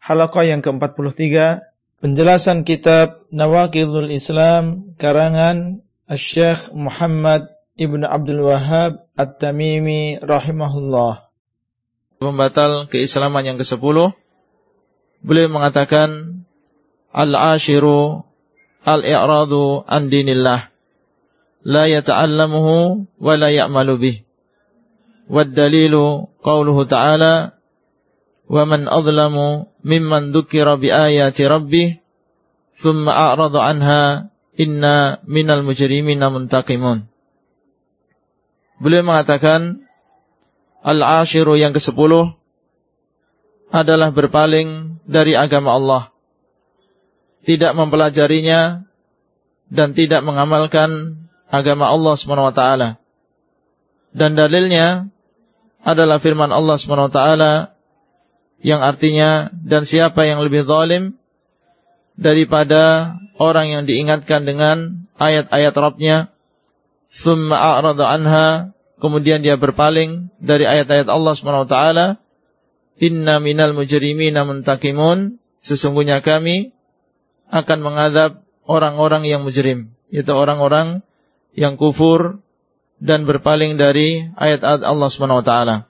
halaqah yang ke-43, penjelasan kitab Nawaqidul Islam karangan Asy-Syaikh Muhammad Ibn Abdul Wahhab At-Tamimi rahimahullah. Pembatal keislaman yang ke-10, beliau mengatakan al-ashiru al-i'radu an dinillah la yata'allamuhu wa la ya'malu bih. Wad dalilu qauluhu ta'ala wa man adlamu mimman dzukira bi ayati rabbih thumma a'rada anha inna minal mujrimina muntaqimun. Beliau mengatakan al-ashiru yang ke-10 adalah berpaling dari agama Allah, tidak mempelajarinya dan tidak mengamalkan agama Allah SWT. Dan dalilnya adalah firman Allah SWT yang artinya, dan siapa yang lebih zalim daripada orang yang diingatkan dengan ayat-ayat Rabbnya, thumma a'rada anha, kemudian dia berpaling dari ayat-ayat Allah SWT, inna minal mujrimina muntaqimun, sesungguhnya kami akan mengadab orang-orang yang mujrim, yaitu orang-orang yang kufur dan berpaling dari ayat-ayat Allah SWT.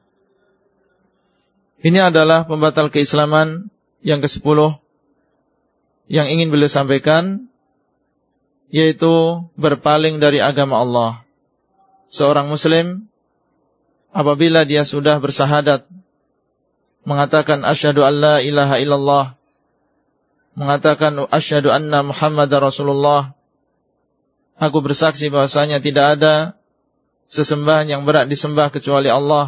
Ini adalah pembatal keislaman yang ke-10 yang ingin beliau sampaikan, yaitu berpaling dari agama Allah. Seorang muslim apabila dia sudah bersyahadat, mengatakan asyhadu an la ilaha illallah, mengatakan asyhadu anna Muhammadar Rasulullah, aku bersaksi bahwasanya tidak ada sesembahan yang berhak disembah kecuali Allah,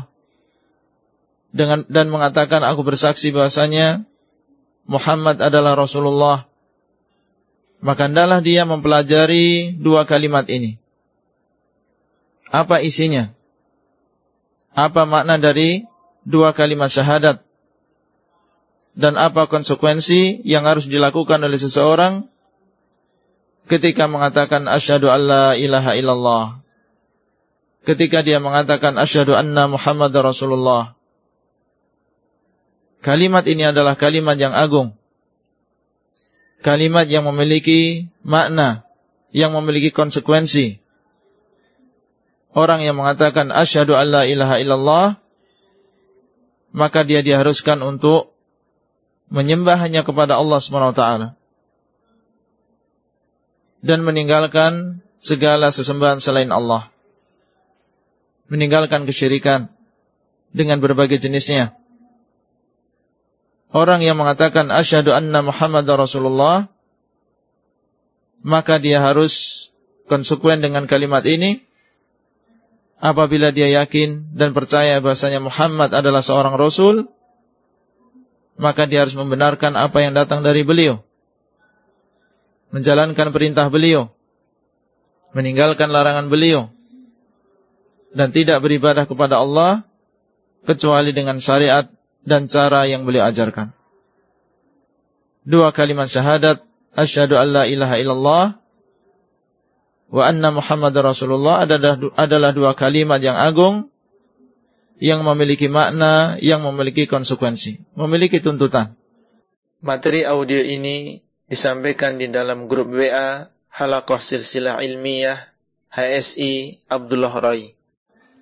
dan mengatakan aku bersaksi bahwasanya Muhammad adalah Rasulullah, maka hendaklah dia mempelajari dua kalimat ini. Apa isinya? Apa makna dari dua kalimat syahadat? Dan apa konsekuensi yang harus dilakukan oleh seseorang ketika mengatakan asyhadu an la ilaha illallah, ketika dia mengatakan asyhadu anna Muhammadar Rasulullah? Kalimat ini adalah kalimat yang agung, kalimat yang memiliki makna, yang memiliki konsekuensi. Orang yang mengatakan asyhadu an la ilaha illallah, maka dia diharuskan untuk menyembah hanya kepada Allah SWT dan meninggalkan segala sesembahan selain Allah, meninggalkan kesyirikan dengan berbagai jenisnya. Orang yang mengatakan asyhadu anna Muhammadar Rasulullah, maka dia harus konsekuen dengan kalimat ini. Apabila dia yakin dan percaya bahasanya Muhammad adalah seorang Rasul, maka dia harus membenarkan apa yang datang dari beliau, menjalankan perintah beliau, meninggalkan larangan beliau, dan tidak beribadah kepada Allah kecuali dengan syariat dan cara yang beliau ajarkan. Dua kalimat syahadat, asyhadu an la ilaha illallah wa anna Muhammadar Rasulullah, adalah dua kalimat yang agung, yang memiliki makna, yang memiliki konsekuensi, memiliki tuntutan. Materi audio ini disampaikan di dalam grup WA Halaqah Silsilah Ilmiah HSI Abdullah Rai.